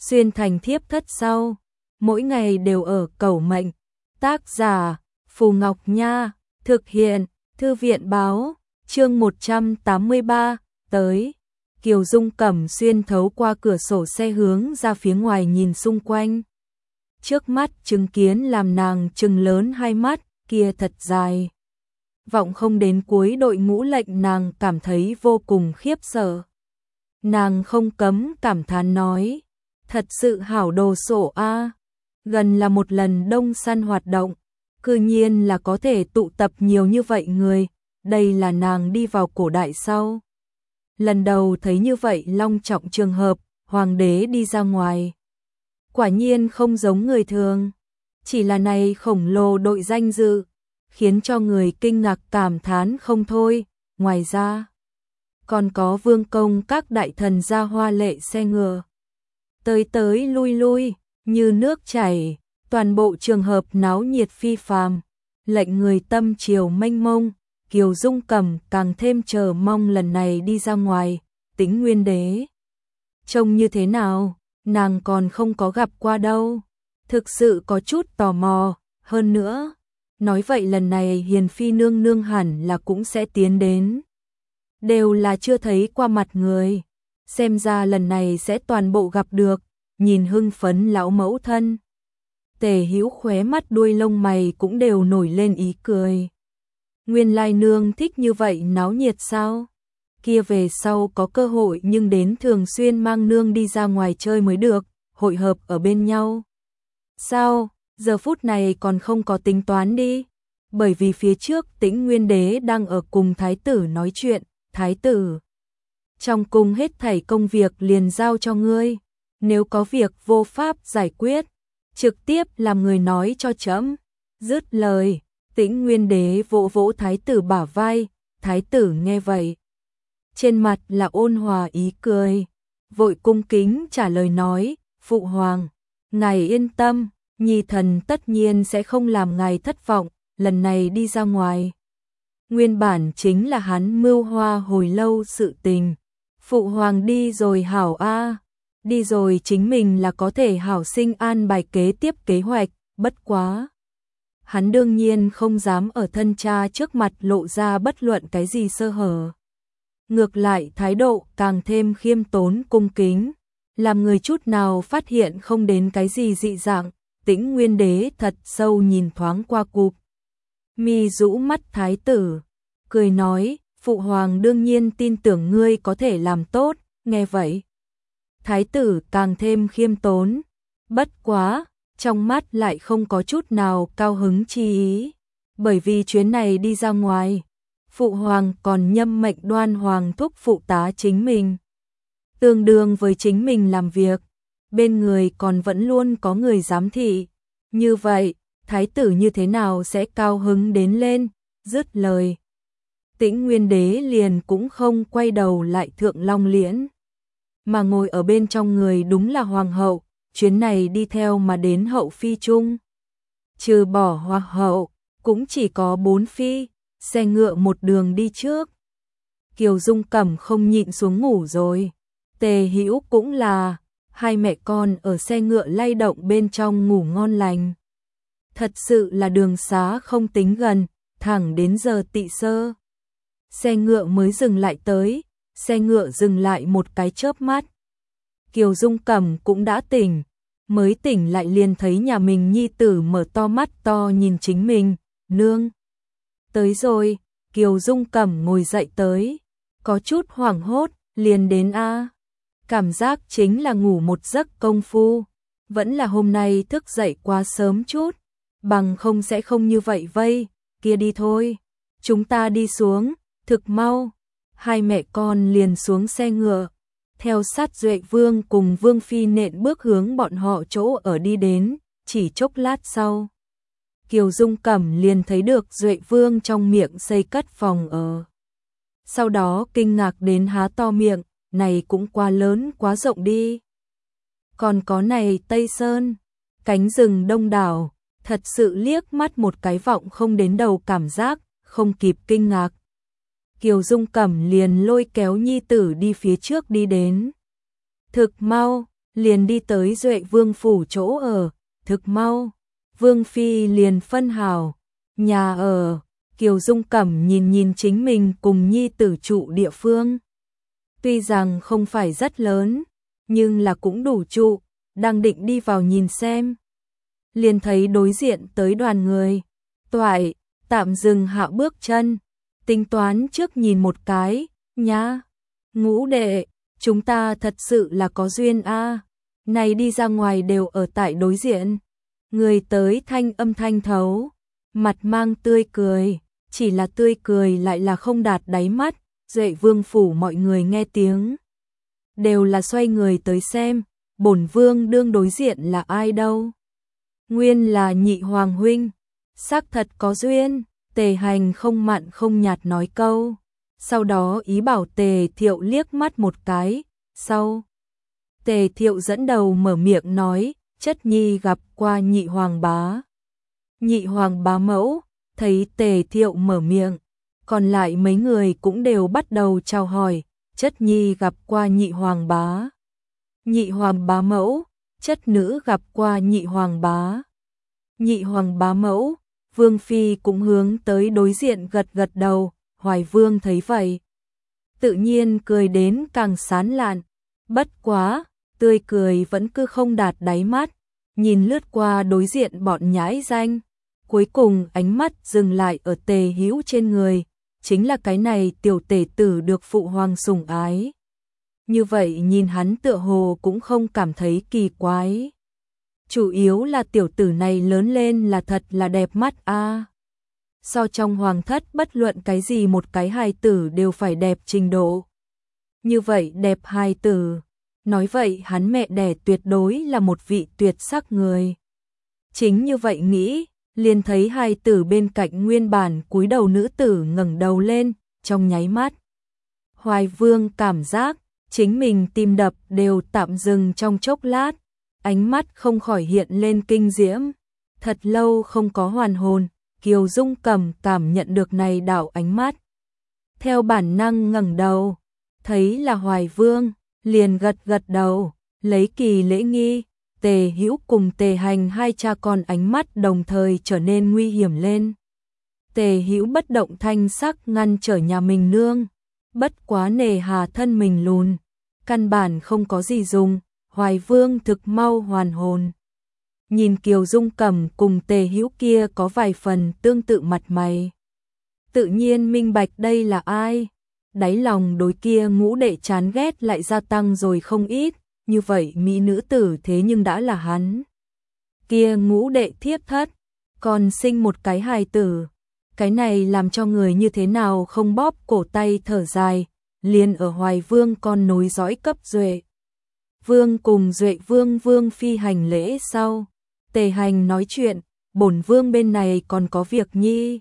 xuyên thành thiếp thất sau, mỗi ngày đều ở cẩu mệnh. Tác giả Phù Ngọc Nha, thực hiện Thư viện Báo, chương 183, tới. Kiều Dung Cẩm xuyên thấu qua cửa sổ xe hướng ra phía ngoài nhìn xung quanh. Trước mắt chứng kiến làm nàng trừng lớn hai mắt, kia thật dài. Vọng không đến cuối đội ngũ lệnh nàng cảm thấy vô cùng khiếp sợ. Nàng không cấm cảm thán nói, thật sự hảo đồ sộ a. Gần là một lần đông săn hoạt động, cư nhiên là có thể tụ tập nhiều như vậy người, đây là nàng đi vào cổ đại sau. Lần đầu thấy như vậy long trọng trường hợp, hoàng đế đi ra ngoài. Quả nhiên không giống người thường, chỉ là này khổng lồ đội danh dự, khiến cho người kinh ngạc cảm thán không thôi. Ngoài ra, còn có vương công các đại thần ra hoa lệ xe ngựa. Tới tới lui lui, như nước chảy, toàn bộ trường hợp náo nhiệt phi phàm, lệnh người tâm triều mênh mông. Kiều Dung Cẩm càng thêm chờ mong lần này đi ra ngoài, Tĩnh Nguyên Đế. Trông như thế nào, nàng còn không có gặp qua đâu, thực sự có chút tò mò, hơn nữa. Nói vậy lần này Hiền Phi nương nương hẳn là cũng sẽ tiến đến. Đều là chưa thấy qua mặt người, xem ra lần này sẽ toàn bộ gặp được, nhìn hưng phấn lão mẫu thân. Tề Hữu khóe mắt đuôi lông mày cũng đều nổi lên ý cười. Nguyên lai nương thích như vậy náo nhiệt sao? Kia về sau có cơ hội nhưng đến thường xuyên mang nương đi ra ngoài chơi mới được, hội hợp ở bên nhau. Sao, giờ phút này còn không có tính toán đi? Bởi vì phía trước Tĩnh Nguyên Đế đang ở cùng thái tử nói chuyện, thái tử. Trong cung hết thảy công việc liền giao cho ngươi, nếu có việc vô pháp giải quyết, trực tiếp làm người nói cho trẫm. Dứt lời, Tĩnh Nguyên Đế vỗ vỗ thái tử bả vai, thái tử nghe vậy. Trên mặt là ôn hòa ý cười, vội cung kính trả lời nói, phụ hoàng, ngài yên tâm, nhi thần tất nhiên sẽ không làm ngài thất vọng, lần này đi ra ngoài. Nguyên bản chính là hắn mưu hoa hồi lâu sự tình, phụ hoàng đi rồi hảo a, đi rồi chính mình là có thể hảo sinh an bài kế tiếp kế hoạch, bất quá. Hắn đương nhiên không dám ở thân cha trước mặt lộ ra bất luận cái gì sơ hở. Ngược lại thái độ càng thêm khiêm tốn cung kính, làm người chút nào phát hiện không đến cái gì dị dạng. Tĩnh Nguyên Đế thật sâu nhìn thoáng qua cụp mi rũ mắt thái tử, cười nói, phụ hoàng đương nhiên tin tưởng ngươi có thể làm tốt. Nghe vậy, thái tử càng thêm khiêm tốn, bất quá, trong mắt lại không có chút nào cao hứng chi ý, bởi vì chuyến này đi ra ngoài, phụ hoàng còn nhâm mệnh Đoan hoàng thúc phụ tá chính mình, tương đương với chính mình làm việc, bên người còn vẫn luôn có người giám thị, như vậy, thái tử như thế nào sẽ cao hứng đến lên. Dứt lời, Tĩnh Nguyên Đế liền cũng không quay đầu lại thượng long liễn, mà ngồi ở bên trong người đúng là hoàng hậu. Chuyến này đi theo mà đến hậu phi chung, trừ bỏ hoàng hậu, cũng chỉ có 4 phi, xe ngựa một đường đi trước. Kiều Dung Cẩm không nhịn xuống ngủ rồi, Tề Hữu cũng là, hai mẹ con ở xe ngựa lay động bên trong ngủ ngon lành. Thật sự là đường xá không tính gần, thẳng đến giờ tỵ sơ. Xe ngựa mới dừng lại tới, xe ngựa dừng lại một cái chớp mắt. Kiều Dung Cẩm cũng đã tỉnh, mới tỉnh lại liền thấy nhà mình nhi tử mở to mắt to nhìn chính mình, nương. Tới rồi, Kiều Dung Cẩm ngồi dậy tới, có chút hoảng hốt, liền đến a. Cảm giác chính là ngủ một giấc công phu, vẫn là hôm nay thức dậy quá sớm chút, bằng không sẽ không như vậy vây, kia đi thôi, chúng ta đi xuống, thực mau. Hai mẹ con liền xuống xe ngựa, theo sát Duệ Vương cùng Vương Phi nện bước hướng bọn họ chỗ ở đi đến, chỉ chốc lát sau. Kiều Dung Cẩm liền thấy được Duệ Vương trong miệng xây cất phòng ở. Sau đó kinh ngạc đến há to miệng, này cũng quá lớn quá rộng đi. Còn có này Tây Sơn, cánh rừng đông đảo, thật sự liếc mắt một cái vọng không đến đầu cảm giác, không kịp kinh ngạc. Kiều Dung Cẩm liền lôi kéo nhi tử đi phía trước đi đến. Thực mau, liền đi tới Duệ Vương phủ chỗ ở, thực mau. Vương phi liền phân hào, nhà ở. Kiều Dung Cẩm nhìn nhìn chính mình cùng nhi tử trụ địa phương. Tuy rằng không phải rất lớn, nhưng là cũng đủ trụ, đang định đi vào nhìn xem. Liền thấy đối diện tới đoàn người, toại, tạm dừng hạ bước chân, tính toán trước nhìn một cái, nhá. Ngũ đệ, chúng ta thật sự là có duyên a. Này đi ra ngoài đều ở tại đối diện. Người tới thanh âm thanh thấu, mặt mang tươi cười, chỉ là tươi cười lại là không đạt đáy mắt. Duệ Vương phủ mọi người nghe tiếng, đều là xoay người tới xem, bổn vương đương đối diện là ai đâu. Nguyên là Nhị hoàng huynh, xác thật có duyên. Tề Hành không mặn không nhạt nói câu, sau đó ý bảo Tề Thiệu liếc mắt một cái, sau. Tề Thiệu dẫn đầu mở miệng nói, chất nhi gặp qua Nhị hoàng bá. Nhị hoàng bá mẫu, thấy Tề Thiệu mở miệng, còn lại mấy người cũng đều bắt đầu chào hỏi, chất nhi gặp qua Nhị hoàng bá. Nhị hoàng bá mẫu, chất nữ gặp qua Nhị hoàng bá. Nhị hoàng bá mẫu, Vương phi cũng hướng tới đối diện gật gật đầu. Hoài Vương thấy vậy, tự nhiên cười đến càng sán lạn, bất quá, tươi cười vẫn cứ không đạt đáy mắt, nhìn lướt qua đối diện bọn nhãi danh, cuối cùng ánh mắt dừng lại ở Tề Hữu trên người, chính là cái này tiểu tể tử được phụ hoàng sủng ái. Như vậy nhìn hắn tựa hồ cũng không cảm thấy kỳ quái. Chủ yếu là tiểu tử này lớn lên là thật là đẹp mắt a. So trong hoàng thất bất luận cái gì một cái hài tử đều phải đẹp trình độ. Như vậy đẹp hài tử, nói vậy hắn mẹ đẻ tuyệt đối là một vị tuyệt sắc người. Chính như vậy nghĩ, liền thấy hài tử bên cạnh nguyên bản cúi đầu nữ tử ngẩng đầu lên, trong nháy mắt. Hoài Vương cảm giác chính mình tim đập đều tạm dừng trong chốc lát, ánh mắt không khỏi hiện lên kinh diễm. Thật lâu không có hoàn hồn, Kiều Dung Cẩm cảm nhận được này đạo ánh mắt. Theo bản năng ngẩng đầu, thấy là Hoài Vương, liền gật gật đầu, lấy kỳ lễ nghi. Tề Hữu cùng Tề Hành hai cha con ánh mắt đồng thời trở nên nguy hiểm lên. Tề Hữu bất động thanh sắc ngăn trở nhà mình nương, bất quá nề hà thân mình lùn, căn bản không có gì dùng. Hoài Vương thực mau hoàn hồn. Nhìn Kiều Dung Cẩm cùng Tề Hữu kia có vài phần tương tự mặt mày, tự nhiên minh bạch đây là ai. Đáy lòng đối kia ngũ đệ chán ghét lại gia tăng rồi không ít, như vậy mỹ nữ tử thế nhưng đã là hắn. Kia ngũ đệ thiếp thất, còn sinh một cái hài tử, cái này làm cho người như thế nào không bóp cổ tay thở dài, liền ở Hoài Vương con nối dõi cấp Duệ Vương cùng Duệ Vương Vương phi hành lễ sau. Tề Hành nói chuyện, bổn vương bên này còn có việc nhi.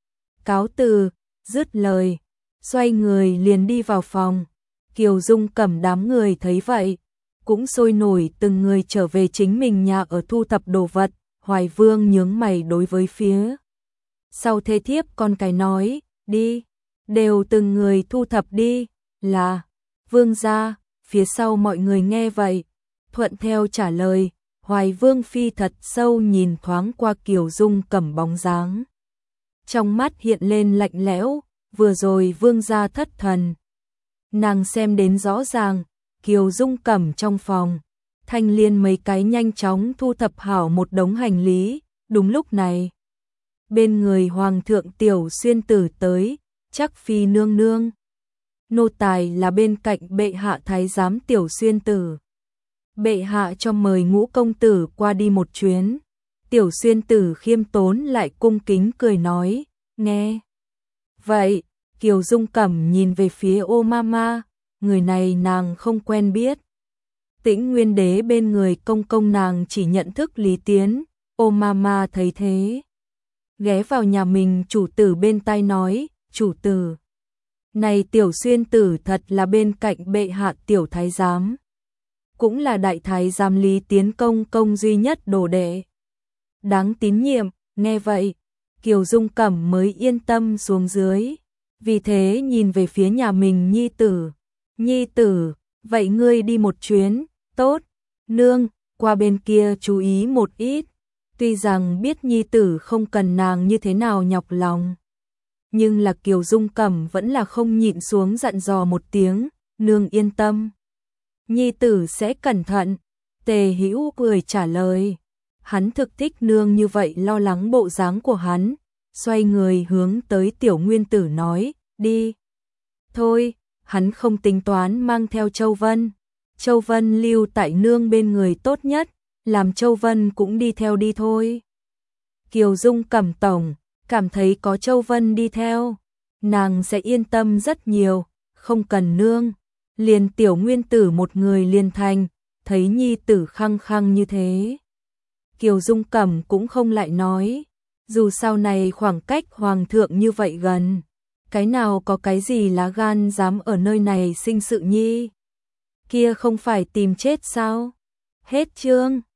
Cáo từ, dứt lời, xoay người liền đi vào phòng. Kiều Dung Cẩm đám người thấy vậy, cũng sôi nổi từng người trở về chính mình nhà ở thu thập đồ vật. Hoài Vương nhướng mày đối với phía sau thê thiếp con cái nói, đi, đều từng người thu thập đi, là Vương gia. Phía sau mọi người nghe vậy, thuận theo trả lời. Hoài Vương phi thật sâu nhìn thoáng qua Kiều Dung Cẩm bóng dáng, trong mắt hiện lên lạnh lẽo. Vừa rồi Vương gia thất thần, nàng xem đến rõ ràng. Kiều Dung Cẩm trong phòng, Thanh Liên mấy cái nhanh chóng thu thập hảo một đống hành lý. Đúng lúc này, bên người Hoàng thượng Tiểu Xuyên Tử tới, chắc phi nương nương. Nô tài là bên cạnh bệ hạ thái giám Tiểu Xuyên Tử. Bệ hạ cho mời Ngũ công tử qua đi một chuyến. Tiểu Xuyên Tử khiêm tốn lại cung kính cười nói, nghe. Vậy, Kiều Dung Cẩm nhìn về phía ô mama, người này nàng không quen biết. Tĩnh Nguyên Đế bên người công công nàng chỉ nhận thức Lý Tiến. Ô mama thấy thế, ghé vào nhà mình chủ tử bên tai nói, chủ tử, này Tiểu Xuyên Tử thật là bên cạnh bệ hạ tiểu thái giám, cũng là đại thái giám Lý Tiến công công duy nhất đồ đệ, đáng tín nhiệm. Nghe vậy, Kiều Dung Cẩm mới yên tâm xuống dưới, vì thế nhìn về phía nhà mình nhi tử. Nhi tử, vậy ngươi đi một chuyến, tốt. Nương, qua bên kia chú ý một ít. Tuy rằng biết nhi tử không cần nàng như thế nào nhọc lòng, nhưng là Kiều Dung Cẩm vẫn là không nhịn xuống dặn dò một tiếng, nương yên tâm. Nhi tử sẽ cẩn thận. Tề Hữu cười trả lời. Hắn thực thích nương như vậy lo lắng bộ dáng của hắn, xoay người hướng tới Tiểu Nguyên Tử nói, đi. Thôi, hắn không tính toán mang theo Châu Vân. Châu Vân lưu tại nương bên người tốt nhất, làm Châu Vân cũng đi theo đi thôi. Kiều Dung Cẩm tổng, cảm thấy có Châu Vân đi theo, nàng sẽ yên tâm rất nhiều, không cần nương. Liền Tiểu Nguyên Tử một người liền thành, thấy nhi tử khăng khăng như thế. Kiều Dung Cẩm cũng không lại nói, dù sau này khoảng cách hoàng thượng như vậy gần, cái nào có cái gì lá gan dám ở nơi này sinh sự nhi. Kia không phải tìm chết sao? Hết chương.